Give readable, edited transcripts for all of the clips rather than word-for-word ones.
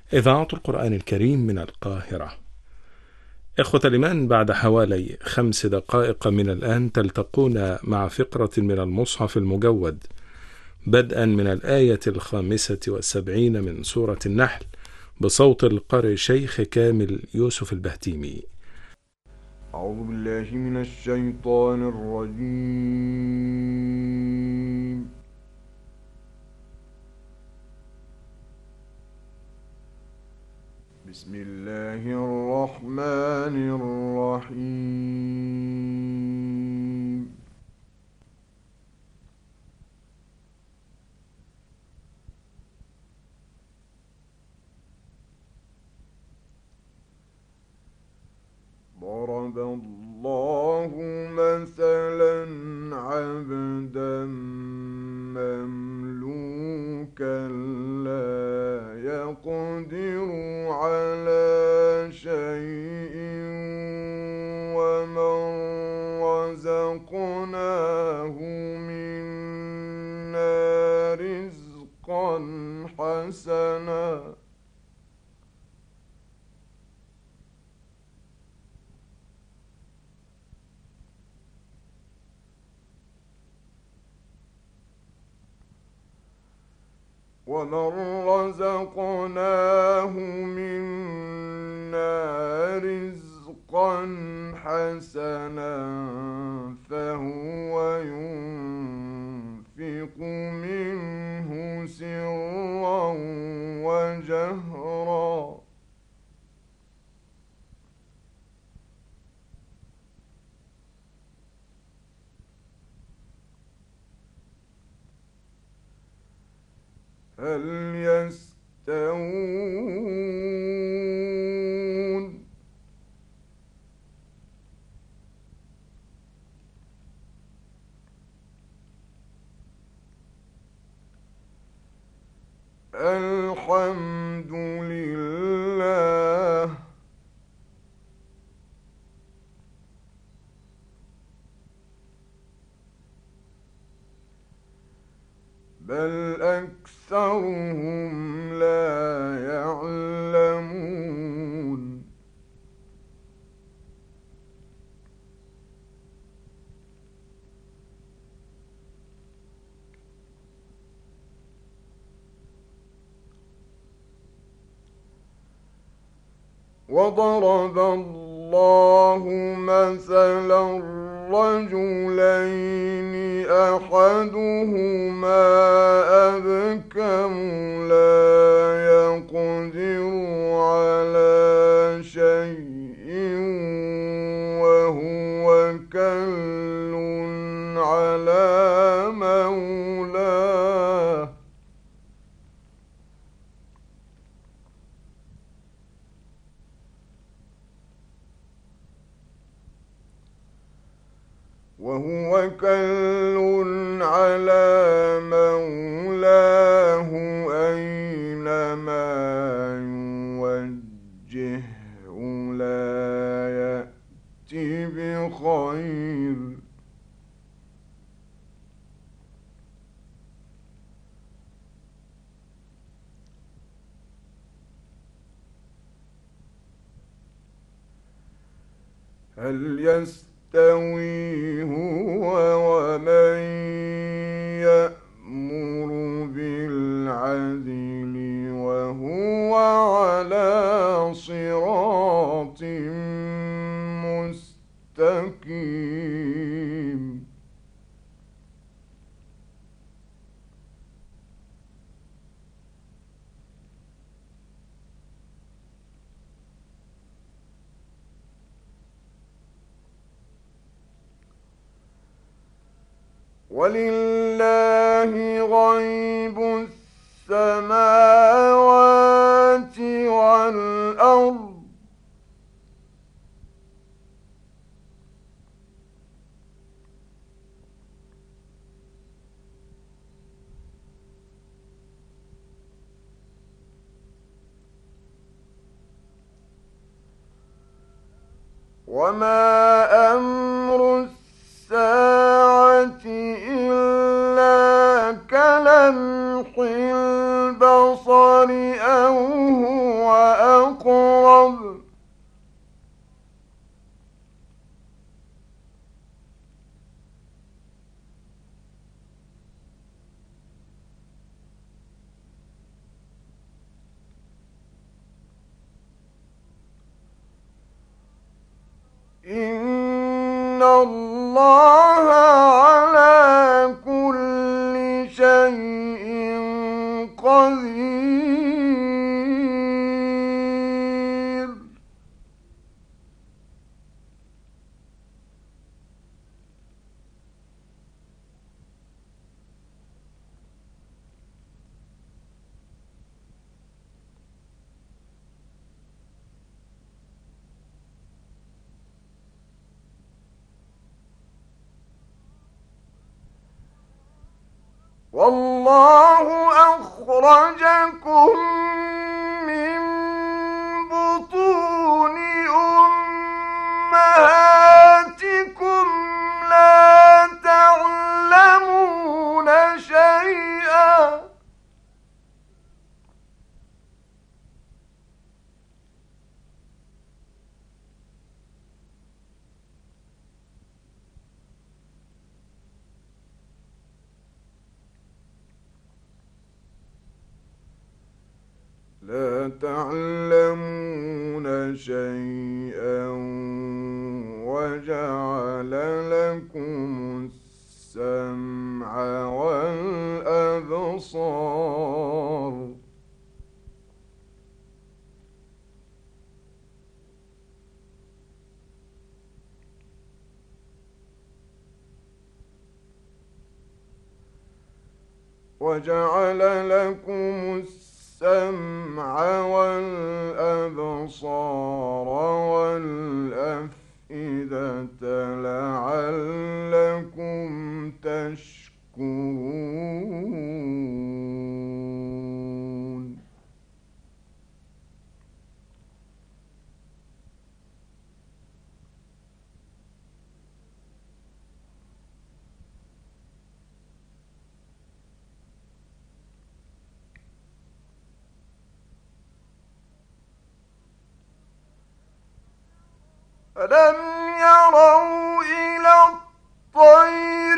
إذاعة القرآن الكريم من القاهرة. إخوة الإيمان، بعد حوالي 5 دقائق من الآن تلتقون مع فقرة من المصحف المجود، بدءا من الآية 75 من سورة النحل، بصوت القارئ شيخ كامل يوسف البهتيمي. أعوذ بالله من الشيطان الرجيم. بسم الله الرحمن الرحيم. ضرب الله مثلا عبدا مملوكا لا يقدر على شيء ومن رزقناه منا رزقا حسنا فهو ينفق منه سرا وجهرا هل يستوون الحمد لله بل أكثرهم لا يعلمون وضرب الله مثلا رجلين أحدهما أبكم لا يقدر على شيء وهو كل على مولاه أينما يوجهه لا يأتي بخير هل يستوي هو ومن يأمر بالعدل وهو على صراط مستقيم ولله غيب السماوات والأرض وما أمر الساعة إلا كلمح البصر أو هو والله أخرجكم من بطون أمهاتكم لا تعلمون شيئا وجعل لكم السمع والأبصار والأفئدة لعلكم تشكرون ألم يروا إلى الطير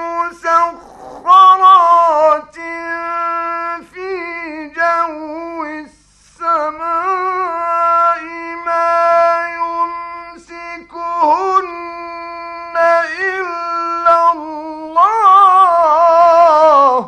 مسخرات في جو السماء ما يمسكهن إلا الله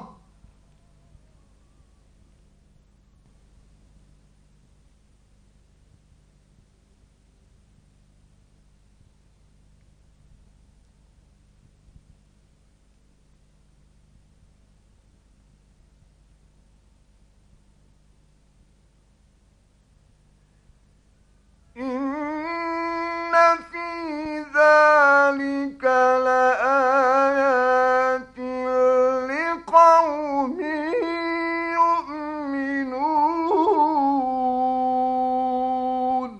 إن في ذلك لآيات لقوم يؤمنون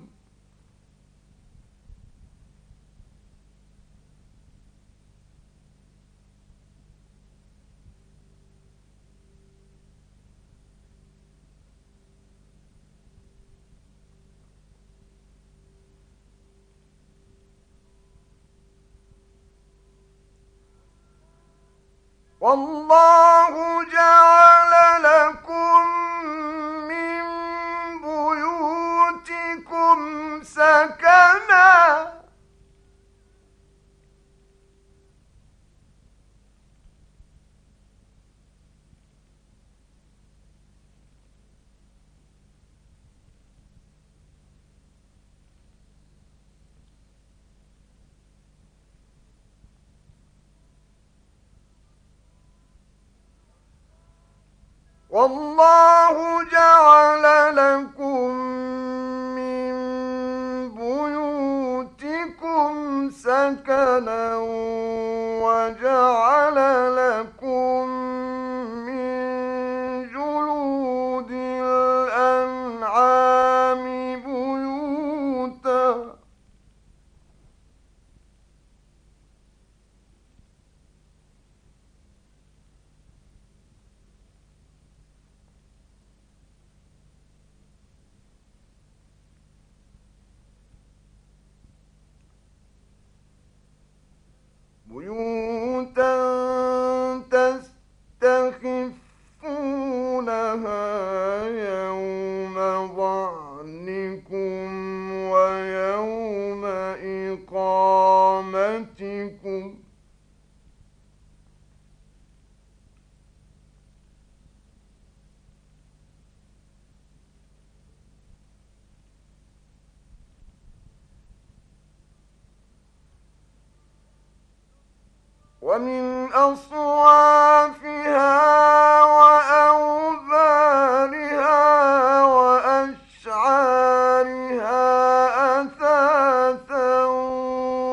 والله جعل لكم من بيوتكم سكنا والله جعل لكم من بيوتكم سكنا وجعل لكم من جلود الأنعام بيوتا تستخفونها يوم ظعنكم ويوم إقامتكم ومن أصوافها وأوبارها وأشعارها أثاثا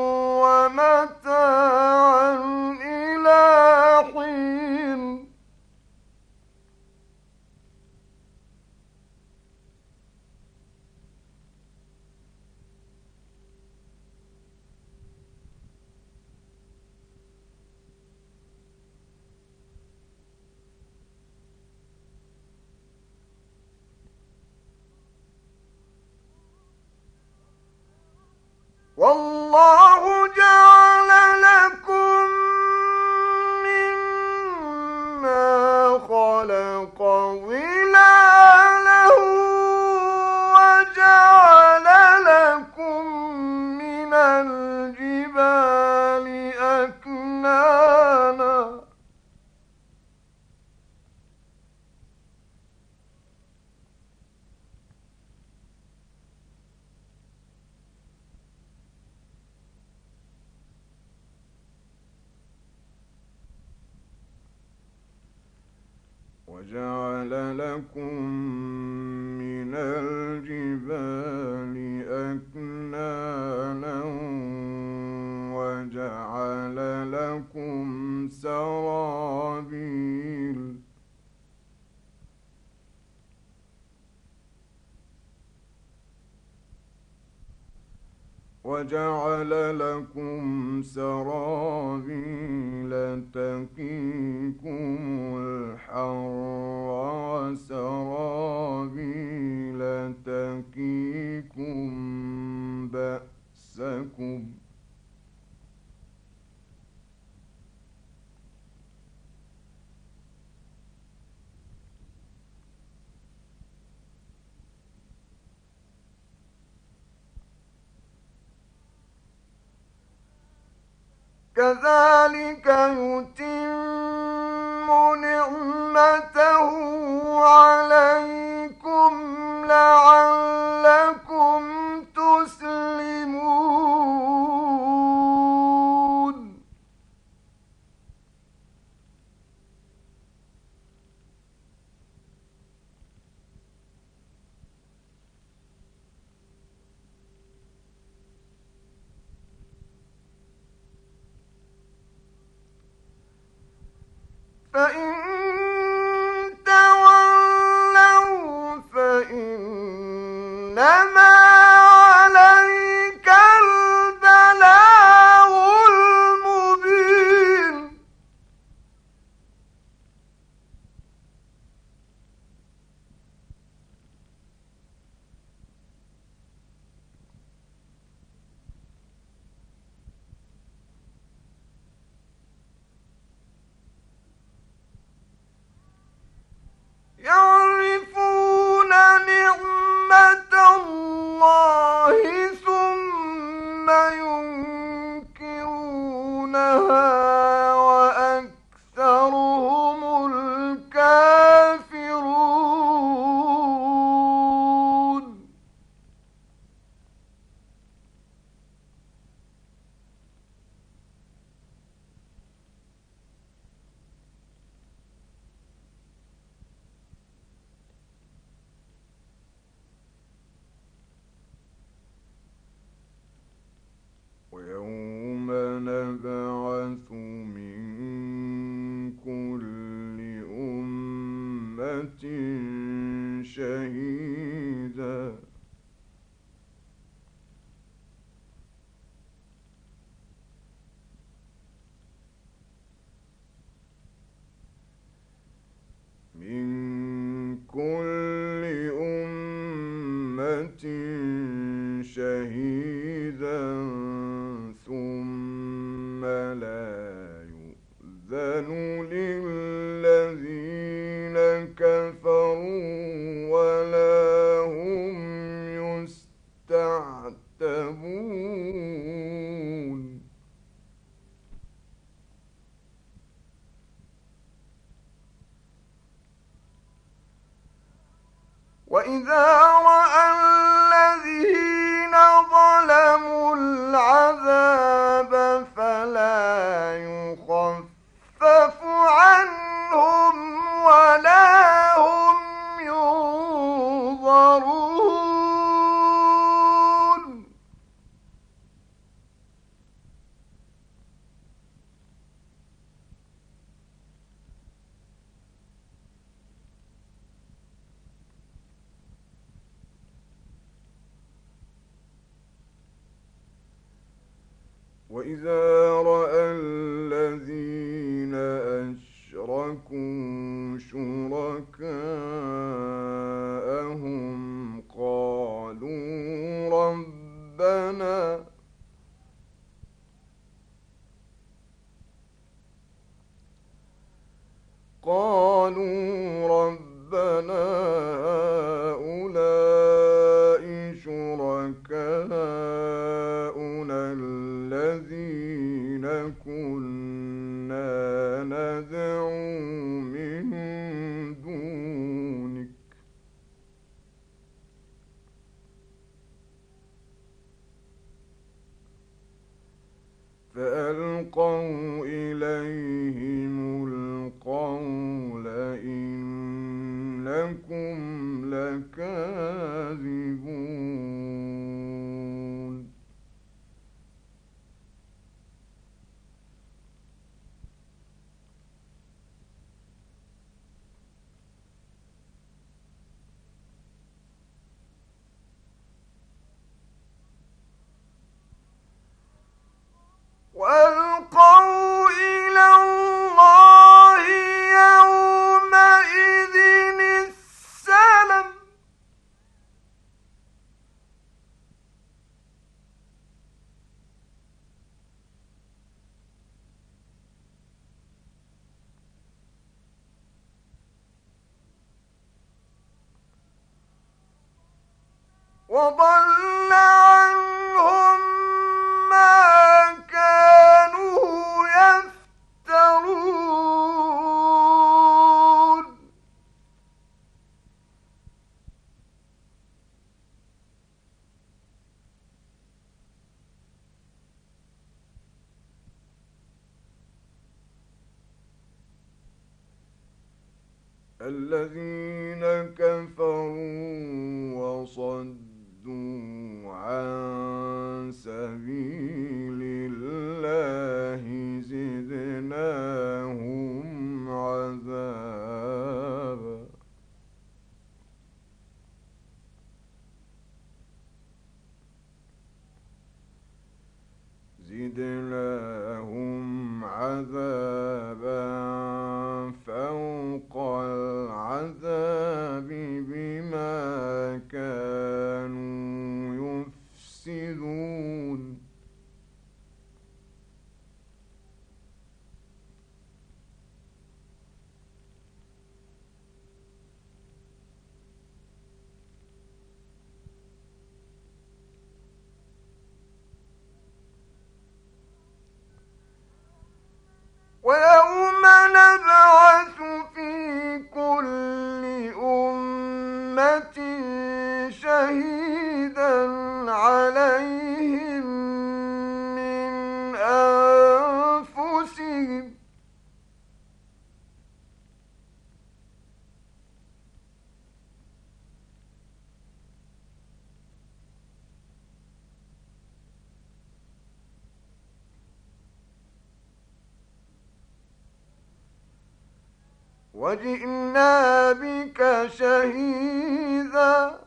ومتاعا إلى حين وجعل لكم من الجبال أكنانا وجعل لكم سرابيل تقيكم الحر وسرابيل تقيكم بأسكم كذلك يتم نعمته عليكم لعلكم تسلمون فإن تولوا فإنما عليك البلاغ المبين يعرفون نعمة الله ثم ينكرونها وأكثرهم الكافرون ويوم نبعث من كل أمة شهيدا ثم لا يؤذن للذين كفروا ولا هم يستعتبون وإذا رأى الذين ظلموا العذاب فلا يخفف عنهم ولا هم ينظرون وإذا رأى الذين أشركوا شركاءهم قالوا ربنا هؤلاء شركاؤنا الذين وضل عنهم ما كانوا يفترون الذين كفروا وصدوا عن سبيل الله زدناهم عذابا فوق العذاب بما كانوا يفسدون ويوم نبعث في كل أمة شهيدا عليهم من أنفسهم وجئنا بك شهيدا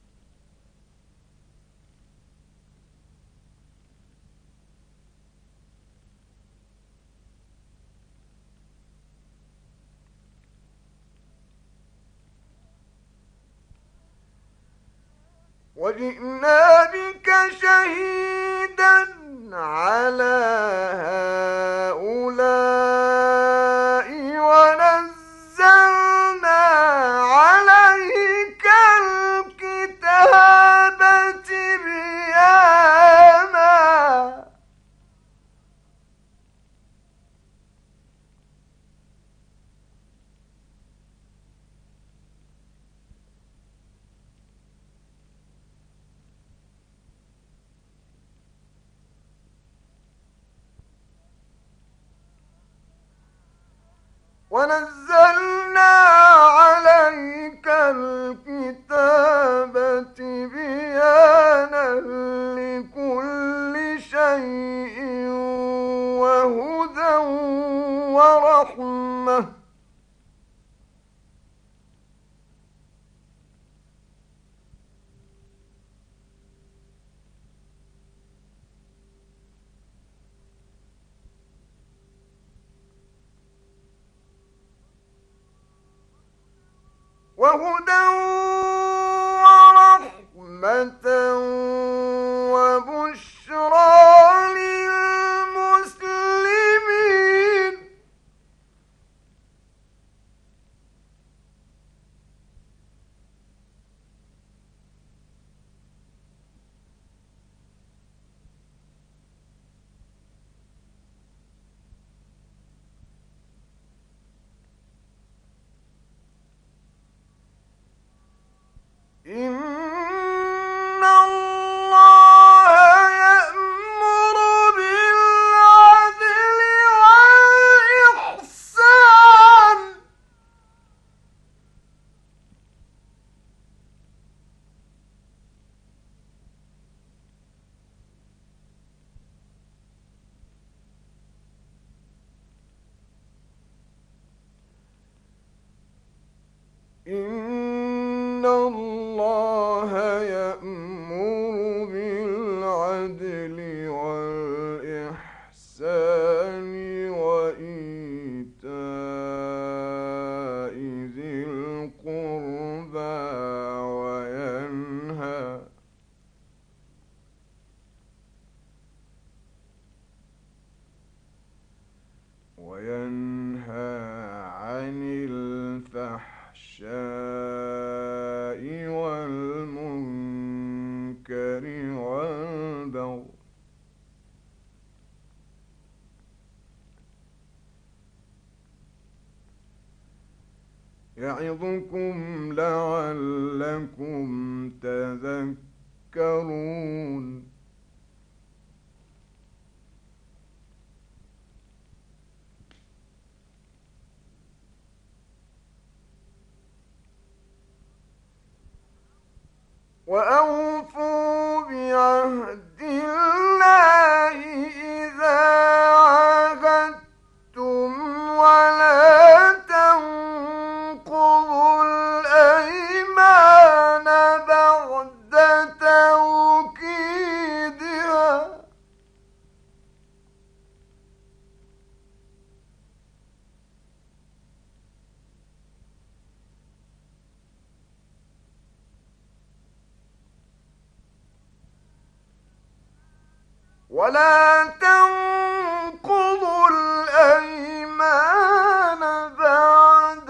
على هؤلاء ونزلنا عليك الكتاب تبيانا ونزلنا عليك الكتاب تبيانا لكل شيء وهدى ورحمة ورحمة وبشرى للمسلمين إن الله يأمر بالعدل والإحسان إن الله يأمر بالعدل والإحسان وإيتاء ذي القربى وينهى عن الفحشاء المنكر والبغي يعظكم لعلكم تذكرون وأوفوا بعهد الله إذا عاهدتم ولا تنقضوا الأيمان بعد توكيدها ولا تنقضوا الأيمان بعد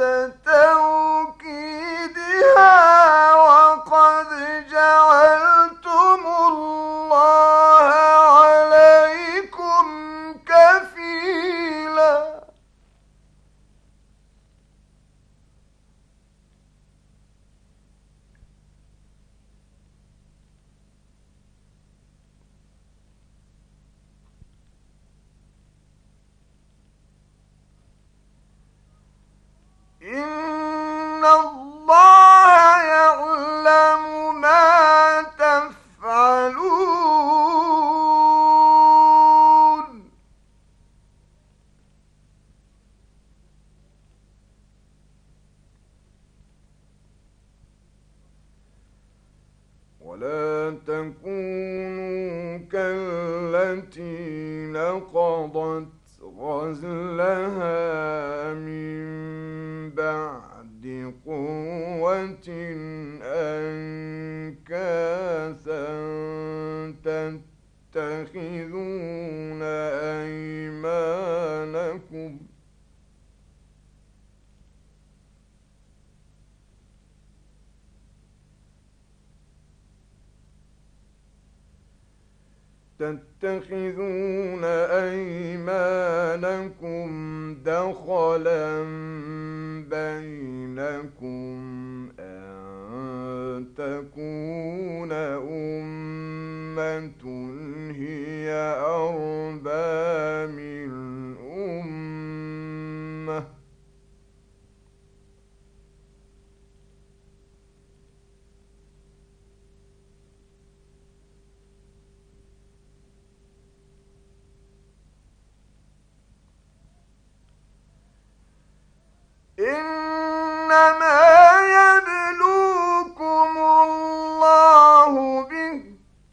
توكيدها وقد جعلتم الله عليكم كفيلا إن الله يعلم ما تفعلون ولا تكونوا كالتي نقضت غزلها من بعد قوة أنكاثا تتخذون أيمانكم دخلا بينكم أن تكون أمة هي أربى من أمة إنما يبلوكم الله به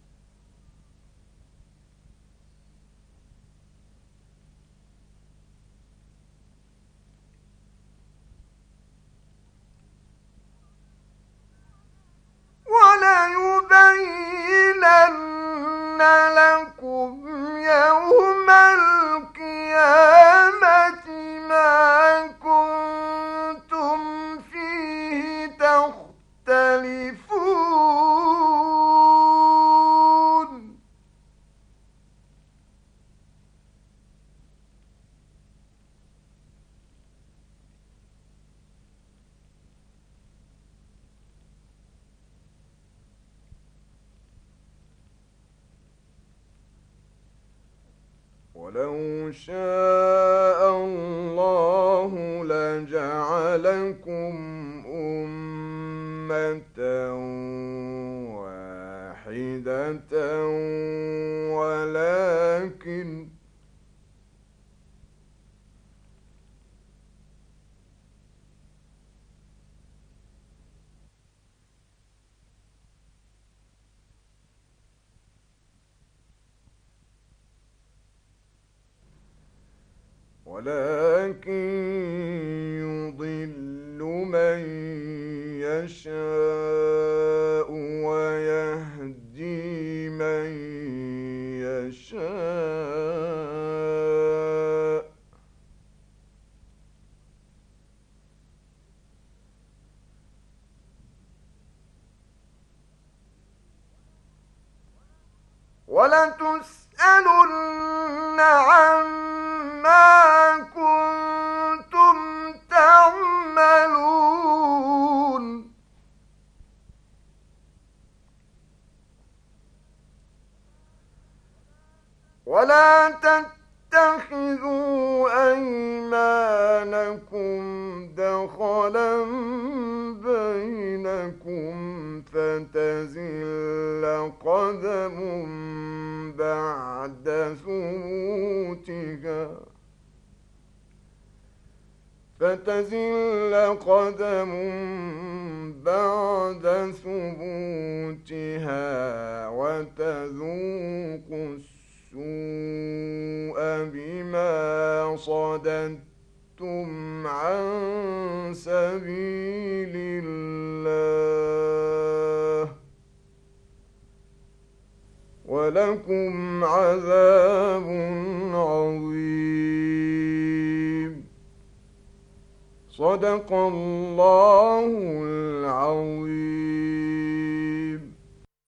وليبينن لكم يوم القيامة ما كنتم فيه تختلفون ولو شاء الله لجعلكم أمة واحدة ولكن يضل من يشاء ويهدي من يشاء ولتسألن عما كنتم تعملون ولا تتخذوا أيمانكم دخلا بينكم فتزل قدم بعد ثبوتها وتذوقوا السوء بما صددتم عن سبيل الله ولكم عذاب عظيم. صدق الله العظيم.